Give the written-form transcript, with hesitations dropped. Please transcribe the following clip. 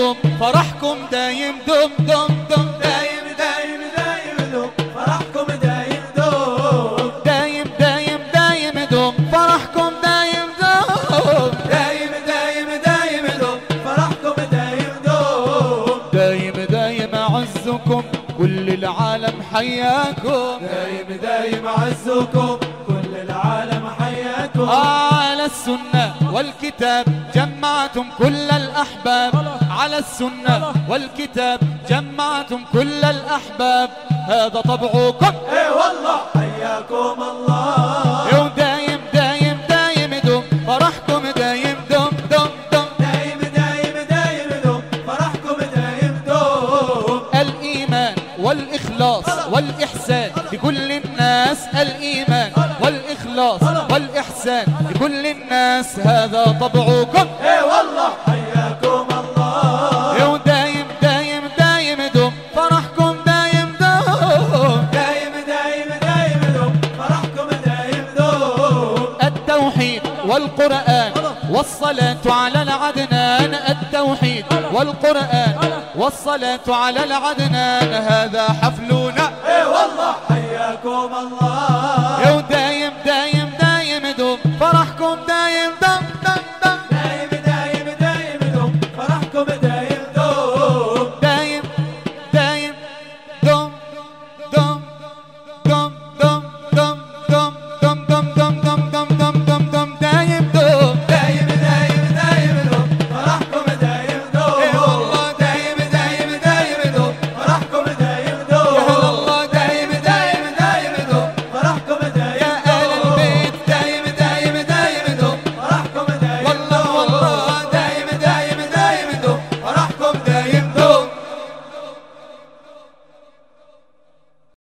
دوم فرحكم دايم دوم دوم دوم دايم دايم دايم دوم فرحكم دايم دوم دايم دايم دايم دوم فرحكم دايم دوم دايم دايم دايم دوم فرحكم دايم دوم دايم دايم أعزكم كل العالم حياكم دايم دايم أعزكم كل العالم حياكم على السنة والكتاب جمعتم كل الأحباب على السنة والكتاب جمعتم كل الأحباب هذا طبعكم اي والله حياكم الله دايم دايم دايم دوم فرحكم دايم دوم دوم دوم دايم دايم دايم دوم فرحكم دايم دوم الإيمان والإخلاص والإحسان لكل الناس الإيمان والإخلاص والإحسان لكل الناس هذا طبعكم اي والله حياكم الله دايم دايم دايم دوم فرحكم دايم دوم دايم دايم دايم دوم فرحكم دايم دوم التوحيد والقرآن والصلاة على العدنان التوحيد والقرآن والصلاة على العدنان هذا حفلنا اي والله حياكم الله دايم دايم دايم دوم فرحكم